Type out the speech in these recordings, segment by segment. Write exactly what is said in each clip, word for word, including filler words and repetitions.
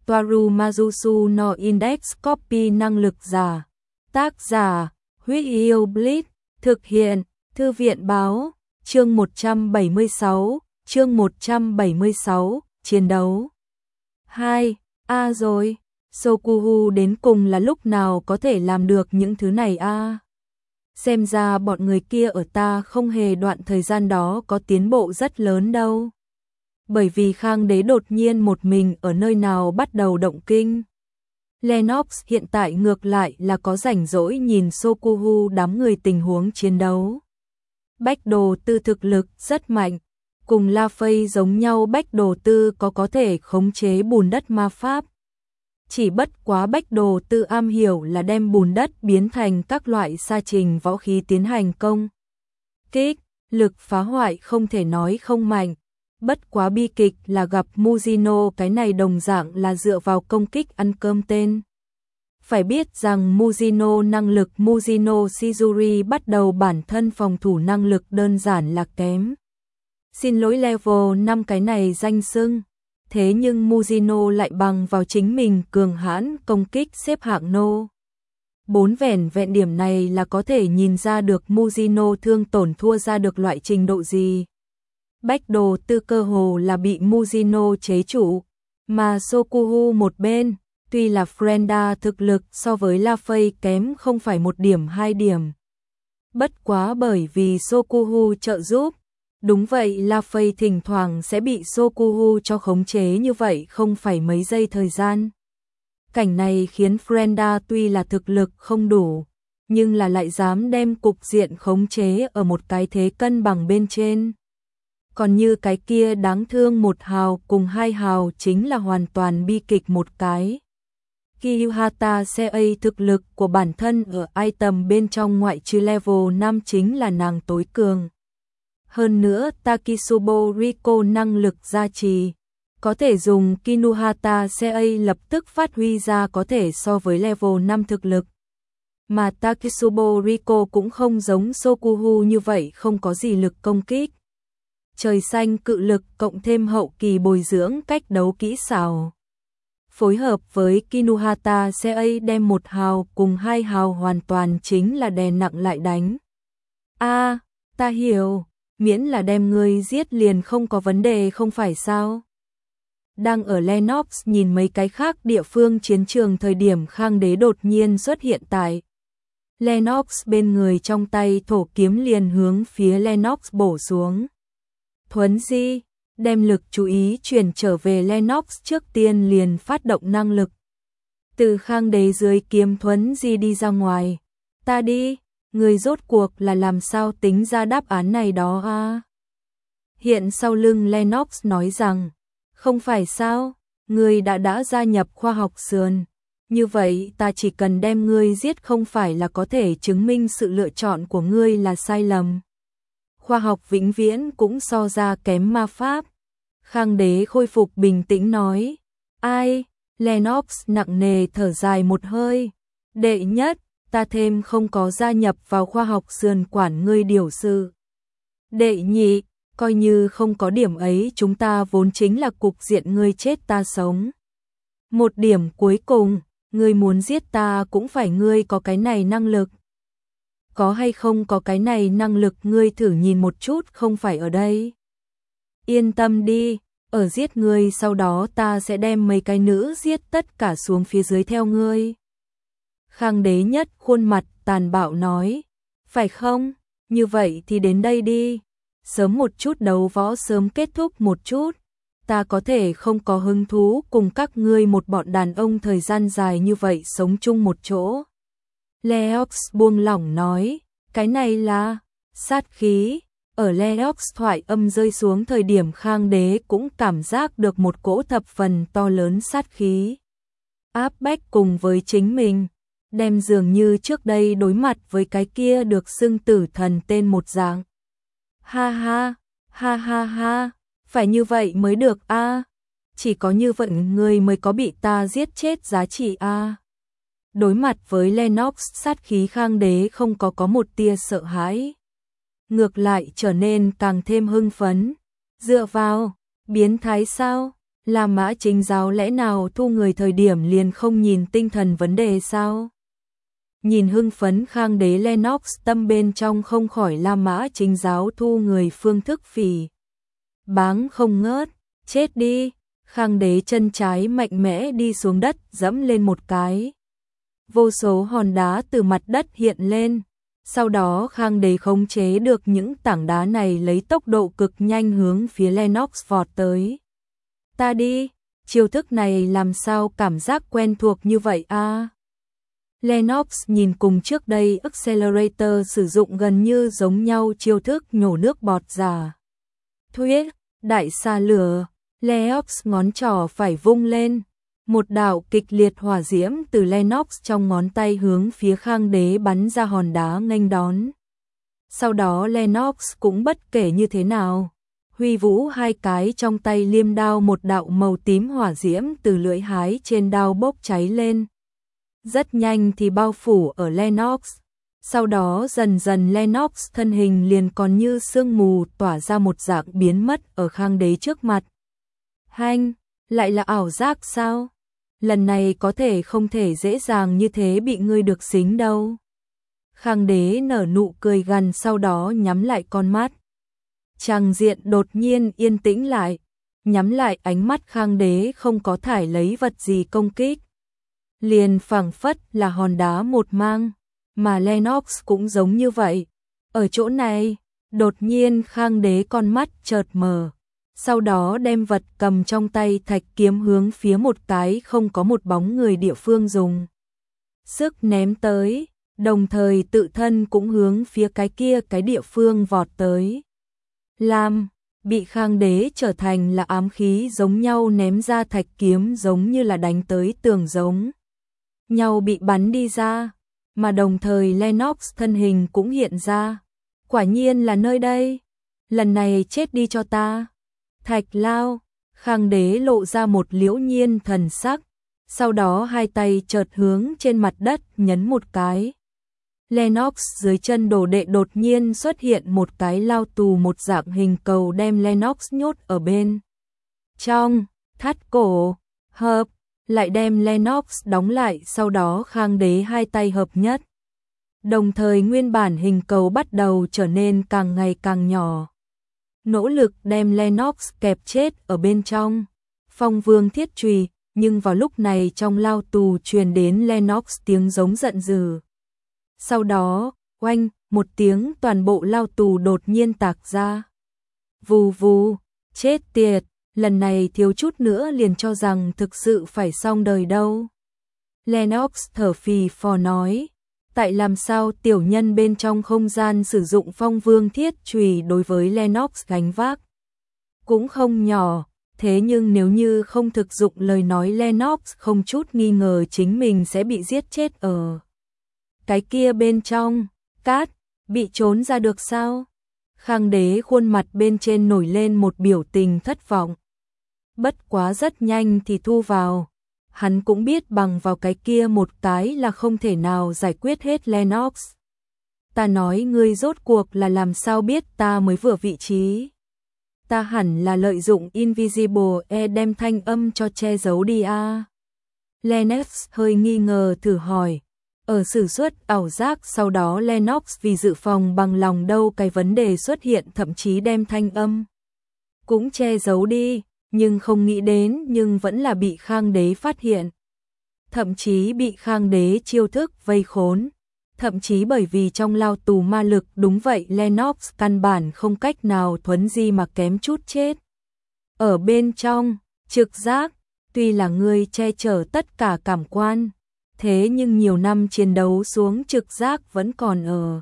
Toaru Majusu no Index Copy năng lực giả. Tác giả, Huyết Yêu Blitz, thực hiện, Thư viện Báo, chương một trăm bảy mươi sáu, chương một trăm bảy mươi sáu, chiến đấu. hai. A à rồi, Sokuhu đến cùng là lúc nào có thể làm được những thứ này a? À? Xem ra bọn người kia ở ta không hề đoạn thời gian đó có tiến bộ rất lớn đâu. Bởi vì Khang Đế đột nhiên một mình ở nơi nào bắt đầu động kinh. Lennox hiện tại ngược lại là có rảnh rỗi nhìn Sokuhu đám người tình huống chiến đấu. Bách Đồ Tư thực lực rất mạnh, cùng La Phây giống nhau. Bách Đồ Tư có có thể khống chế bùn đất ma pháp. Chỉ bất quá Bách Đồ Tư am hiểu là đem bùn đất biến thành các loại sa trình võ khí tiến hành công kích, lực phá hoại không thể nói không mạnh. Bất quá bi kịch là gặp Mujino, cái này đồng dạng là dựa vào công kích ăn cơm tên. Phải biết rằng Mujino năng lực Mujino Shizuri bắt đầu bản thân phòng thủ năng lực đơn giản là kém. Xin lỗi level năm cái này danh xưng. Thế nhưng Mujino lại bằng vào chính mình cường hãn công kích xếp hạng nô. Bốn vẻn vẹn điểm này là có thể nhìn ra được Mujino thương tổn thua ra được loại trình độ gì. Bách Đồ Tư cơ hồ là bị Mujino chế trụ, mà Sokuhu một bên, tuy là Frenda thực lực so với La Phây kém không phải một điểm hai điểm. Bất quá bởi vì Sokuhu trợ giúp, đúng vậy La Phây thỉnh thoảng sẽ bị Sokuhu cho khống chế như vậy không phải mấy giây thời gian. Cảnh này khiến Frenda tuy là thực lực không đủ, nhưng là lại dám đem cục diện khống chế ở một cái thế cân bằng bên trên. Còn như cái kia đáng thương một hào cùng hai hào chính là hoàn toàn bi kịch một cái. Kiyuhata Sei thực lực của bản thân ở item bên trong ngoại trừ level năm chính là nàng tối cường. Hơn nữa Takisubo Riko năng lực gia trì, có thể dùng Kinuhata Sei lập tức phát huy ra có thể so với level năm thực lực. Mà Takisubo Riko cũng không giống Sokuhu như vậy không có gì lực công kích. Trời xanh cự lực cộng thêm hậu kỳ bồi dưỡng cách đấu kỹ xảo. Phối hợp với Kinuhata Sei đem một hào cùng hai hào hoàn toàn chính là đè nặng lại đánh. A, à, ta hiểu, miễn là đem ngươi giết liền không có vấn đề không phải sao? Đang ở Lennox nhìn mấy cái khác địa phương chiến trường thời điểm Khang Đế đột nhiên xuất hiện tại. Lennox bên người trong tay thổ kiếm liền hướng phía Lennox bổ xuống. Thuấn di, đem lực chú ý chuyển trở về Lennox trước tiên liền phát động năng lực. Từ Khang Đế dưới kiếm thuấn di đi ra ngoài. Ta đi, người rốt cuộc là làm sao tính ra đáp án này đó a? À? Hiện sau lưng Lennox nói rằng, không phải sao, người đã đã gia nhập khoa học sườn. Như vậy ta chỉ cần đem ngươi giết không phải là có thể chứng minh sự lựa chọn của ngươi là sai lầm. Khoa học vĩnh viễn cũng so ra kém ma pháp. Khang Đế khôi phục bình tĩnh nói. Ai? Lennox nặng nề thở dài một hơi. Đệ nhất, ta thêm không có gia nhập vào khoa học sườn quản ngươi điều sự. Đệ nhị, coi như không có điểm ấy chúng ta vốn chính là cục diện ngươi chết ta sống. Một điểm cuối cùng, ngươi muốn giết ta cũng phải ngươi có cái này năng lực. Có hay không có cái này năng lực ngươi thử nhìn một chút không phải ở đây. Yên tâm đi, ở giết ngươi sau đó ta sẽ đem mấy cái nữ giết tất cả xuống phía dưới theo ngươi. Khang Đế nhất khuôn mặt tàn bạo nói, phải không, như vậy thì đến đây đi, sớm một chút đấu võ sớm kết thúc một chút, ta có thể không có hứng thú cùng các ngươi một bọn đàn ông thời gian dài như vậy sống chung một chỗ. Leox buông lỏng nói, cái này là sát khí. Ở Leox thoại âm rơi xuống thời điểm Khang Đế cũng cảm giác được một cỗ thập phần to lớn sát khí. Áp bách cùng với chính mình, đem dường như trước đây đối mặt với cái kia được xưng tử thần tên một dạng. Ha ha, ha ha ha, phải như vậy mới được a, à? Chỉ có như vậy người mới có bị ta giết chết giá trị a. À? Đối mặt với Lennox sát khí Khang Đế không có có một tia sợ hãi. Ngược lại trở nên càng thêm hưng phấn. Dựa vào, biến thái sao? La Mã Chính Giáo lẽ nào thu người thời điểm liền không nhìn tinh thần vấn đề sao? Nhìn hưng phấn Khang Đế Lennox, tâm bên trong không khỏi La Mã Chính Giáo thu người phương thức phỉ báng không ngớt. Chết đi! Khang Đế chân trái mạnh mẽ đi xuống đất, dẫm lên một cái. Vô số hòn đá từ mặt đất hiện lên. Sau đó Khang Đế khống chế được những tảng đá này, lấy tốc độ cực nhanh hướng phía Lennox vọt tới. Ta đi! Chiêu thức này làm sao cảm giác quen thuộc như vậy a? À? Lennox nhìn cùng trước đây Accelerator sử dụng gần như giống nhau, chiêu thức nhổ nước bọt giả. Thuyết, đại xa lửa, Lennox ngón trỏ phải vung lên. Một đạo kịch liệt hỏa diễm từ Lennox trong ngón tay hướng phía Khang Đế bắn ra hòn đá nghênh đón. Sau đó Lennox cũng bất kể như thế nào, huy vũ hai cái trong tay liêm đao, một đạo màu tím hỏa diễm từ lưỡi hái trên đao bốc cháy lên. Rất nhanh thì bao phủ ở Lennox. Sau đó dần dần Lennox thân hình liền còn như sương mù tỏa ra một dạng biến mất ở Khang Đế trước mặt. Hanh, lại là ảo giác sao? Lần này có thể không thể dễ dàng như thế bị ngươi được xính đâu. Khang Đế nở nụ cười gằn, sau đó nhắm lại con mắt. Tràng diện đột nhiên yên tĩnh lại, nhắm lại ánh mắt Khang Đế không có thải lấy vật gì công kích. Liền phảng phất là hòn đá một mang, mà Lennox cũng giống như vậy. Ở chỗ này, đột nhiên Khang Đế con mắt chợt mở, sau đó đem vật cầm trong tay thạch kiếm hướng phía một cái không có một bóng người địa phương dùng sức ném tới, đồng thời tự thân cũng hướng phía cái kia cái địa phương vọt tới. Lam, bị Khang Đế trở thành là ám khí giống nhau ném ra thạch kiếm giống như là đánh tới tường giống nhau bị bắn đi ra, mà đồng thời Lennox thân hình cũng hiện ra. Quả nhiên là nơi đây, lần này chết đi cho ta. Thạch lao, Khang Đế lộ ra một liễu nhiên thần sắc, sau đó hai tay chợt hướng trên mặt đất nhấn một cái. Lennox dưới chân đồ đệ đột nhiên xuất hiện một cái lao tù một dạng hình cầu, đem Lennox nhốt ở bên trong, thắt cổ, hợp, lại đem Lennox đóng lại, sau đó Khang Đế hai tay hợp nhất. Đồng thời nguyên bản hình cầu bắt đầu trở nên càng ngày càng nhỏ, nỗ lực đem Lennox kẹp chết ở bên trong. Phong Vương thiết chùy, nhưng vào lúc này trong lao tù truyền đến Lennox tiếng giống giận dữ. Sau đó, oanh, một tiếng, toàn bộ lao tù đột nhiên tạc ra. Vù vù, chết tiệt, lần này thiếu chút nữa liền cho rằng thực sự phải xong đời đâu. Lennox thở phì phò nói, tại làm sao tiểu nhân bên trong không gian sử dụng Phong Vương thiết chùy đối với Lennox gánh vác cũng không nhỏ, thế nhưng nếu như không thực dụng lời nói Lennox không chút nghi ngờ chính mình sẽ bị giết chết ở cái kia bên trong. Cát, bị trốn ra được sao? Khang Đế khuôn mặt bên trên nổi lên một biểu tình thất vọng. Bất quá rất nhanh thì thu vào. Hắn cũng biết bằng vào cái kia một cái là không thể nào giải quyết hết Lennox. Ta nói ngươi rốt cuộc là làm sao biết ta mới vừa vị trí? Ta hẳn là lợi dụng Invisible E đem thanh âm cho che giấu đi a. À? Lennox hơi nghi ngờ thử hỏi. Ở sử xuất ảo giác sau đó Lennox vì dự phòng bằng lòng đâu cái vấn đề xuất hiện, thậm chí đem thanh âm cũng che giấu đi, nhưng không nghĩ đến nhưng vẫn là bị Khang Đế phát hiện. Thậm chí bị Khang Đế chiêu thức vây khốn. Thậm chí bởi vì trong lao tù ma lực, đúng vậy Lennox căn bản không cách nào thuấn di mà kém chút chết. Ở bên trong, trực giác, tuy là người che chở tất cả cảm quan, thế nhưng nhiều năm chiến đấu xuống trực giác vẫn còn ở.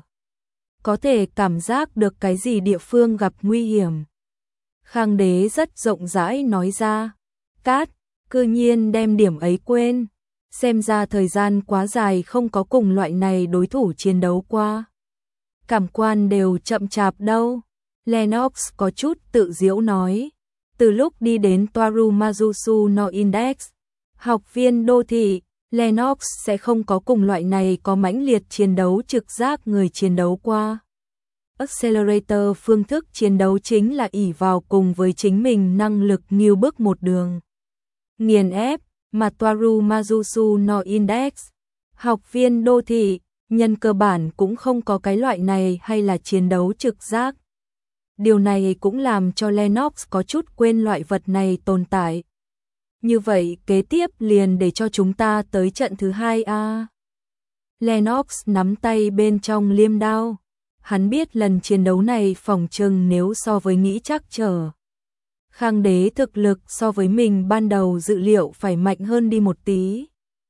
Có thể cảm giác được cái gì địa phương gặp nguy hiểm. Khang Đế rất rộng rãi nói ra. Cát, cư nhiên đem điểm ấy quên. Xem ra thời gian quá dài không có cùng loại này đối thủ chiến đấu qua. Cảm quan đều chậm chạp đâu. Lennox có chút tự giễu nói. Từ lúc đi đến Toaru Mazusu no Index, học viên đô thị, Lennox sẽ không có cùng loại này có mãnh liệt chiến đấu trực giác người chiến đấu qua. Accelerator phương thức chiến đấu chính là ỷ vào cùng với chính mình năng lực nghiêu bước một đường. nghiền ép, Matoru Majusu no Index. Học viên đô thị, nhân cơ bản cũng không có cái loại này hay là chiến đấu trực giác. Điều này cũng làm cho Lennox có chút quên loại vật này tồn tại. Như vậy kế tiếp liền để cho chúng ta tới trận thứ hai a. À. Lennox nắm tay bên trong liêm đao. Hắn biết lần chiến đấu này phỏng chừng nếu so với nghĩ chắc trở. Khang đế thực lực so với mình ban đầu dự liệu phải mạnh hơn đi một tí.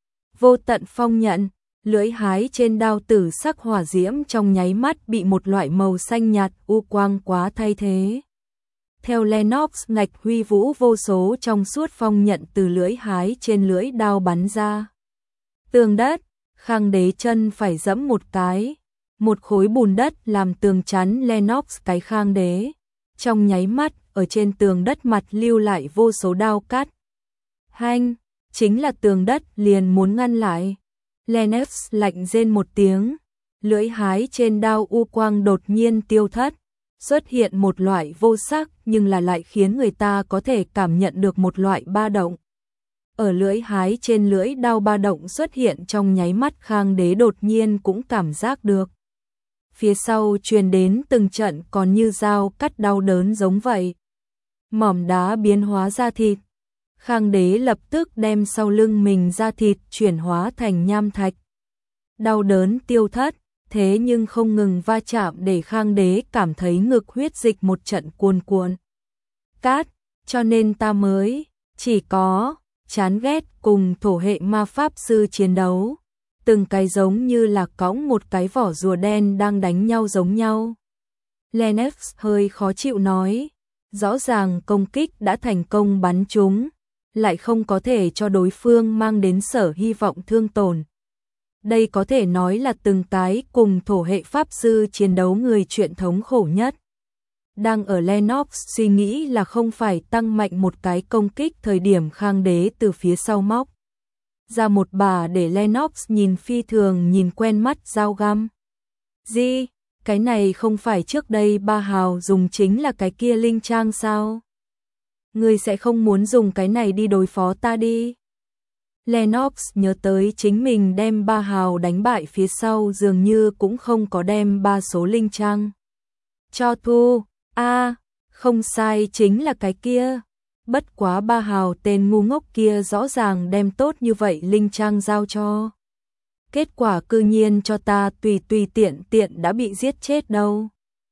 Vô tận phong nhận, lưỡi hái trên đao tử sắc hỏa diễm trong nháy mắt bị một loại màu xanh nhạt u quang quá thay thế. Theo Lennox ngạch huy vũ vô số trong suốt phong nhận từ lưỡi hái trên lưỡi đao bắn ra. Tường đất, Khang đế chân phải dẫm một cái, một khối bùn đất làm tường chắn Lennox cái Khang đế. Trong nháy mắt, ở trên tường đất mặt lưu lại vô số đao cắt. Hanh, chính là tường đất liền muốn ngăn lại. Lennox lạnh rên một tiếng, lưỡi hái trên đao u quang đột nhiên tiêu thất, xuất hiện một loại vô sắc nhưng là lại khiến người ta có thể cảm nhận được một loại ba động. Ở lưỡi hái trên lưỡi đao ba động xuất hiện trong nháy mắt Khang đế đột nhiên cũng cảm giác được. Phía sau truyền đến từng trận còn như dao cắt đau đớn giống vậy. Mỏm đá biến hóa ra thịt. Khang đế lập tức đem sau lưng mình ra thịt chuyển hóa thành nham thạch. Đau đớn tiêu thất, thế nhưng không ngừng va chạm để Khang đế cảm thấy ngực huyết dịch một trận cuồn cuộn. Cát, cho nên ta mới chỉ có chán ghét cùng thổ hệ ma pháp sư chiến đấu. Từng cái giống như là cõng một cái vỏ rùa đen đang đánh nhau giống nhau. Lennox hơi khó chịu nói, rõ ràng công kích đã thành công bắn trúng, lại không có thể cho đối phương mang đến sở hy vọng thương tổn. Đây có thể nói là từng cái cùng thổ hệ pháp sư chiến đấu người chuyện thống khổ nhất. Đang ở Lennox suy nghĩ là không phải tăng mạnh một cái công kích thời điểm Khang đế từ phía sau móc ra một bà để Lennox nhìn phi thường nhìn quen mắt dao găm. Gì? Cái này không phải trước đây ba hào dùng chính là cái kia linh trang sao? Ngươi sẽ không muốn dùng cái này đi đối phó ta đi. Lennox nhớ tới chính mình đem ba hào đánh bại phía sau dường như cũng không có đem ba số linh trang. Cho thu, a à, không sai chính là cái kia. Bất quá ba hào tên ngu ngốc kia rõ ràng đem tốt như vậy linh trang giao cho. Kết quả cư nhiên cho ta tùy tùy tiện tiện đã bị giết chết đâu.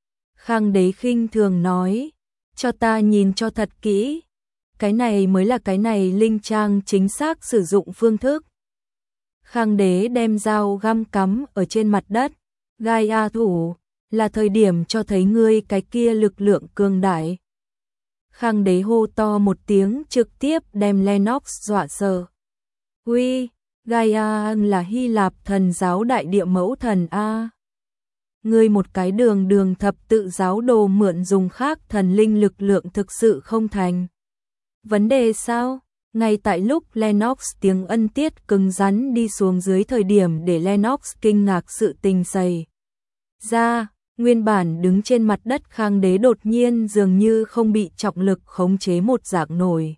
Khang đế khinh thường nói, cho ta nhìn cho thật kỹ. Cái này mới là cái này linh trang chính xác sử dụng phương thức. Khang đế đem dao găm cắm ở trên mặt đất. Gai A thủ, là thời điểm cho thấy ngươi cái kia lực lượng cường đại. Khang đế hô to một tiếng trực tiếp đem Lennox dọa sợ. Huy, Gaia là Hy Lạp thần giáo đại địa mẫu thần A. Ngươi một cái đường đường thập tự giáo đồ mượn dùng khác thần linh lực lượng thực sự không thành. Vấn đề sao? Ngay tại lúc Lennox tiếng ân tiết cứng rắn đi xuống dưới thời điểm để Lennox kinh ngạc sự tình xảy ra. Nguyên bản đứng trên mặt đất Khang đế đột nhiên dường như không bị trọng lực khống chế một dạng nổi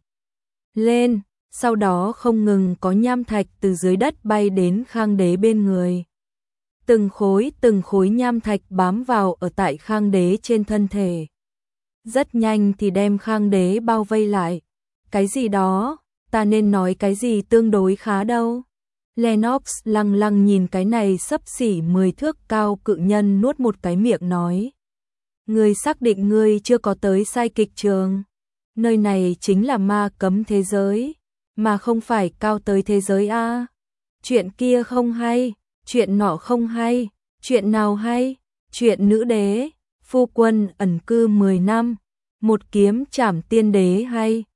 lên, sau đó không ngừng có nham thạch từ dưới đất bay đến Khang đế bên người. Từng khối từng khối nham thạch bám vào ở tại Khang đế trên thân thể. Rất nhanh thì đem Khang đế bao vây lại. Cái gì đó, ta nên nói cái gì tương đối khá đâu. Lennox lăng lăng nhìn cái này xấp xỉ mười thước cao cự nhân nuốt một cái miệng nói. Ngươi xác định ngươi chưa có tới sai kịch trường. Nơi này chính là ma cấm thế giới, mà không phải cao tới thế giới a. Chuyện kia không hay, chuyện nọ không hay, chuyện nào hay, chuyện nữ đế, phu quân ẩn cư mười năm, một kiếm trảm tiên đế hay.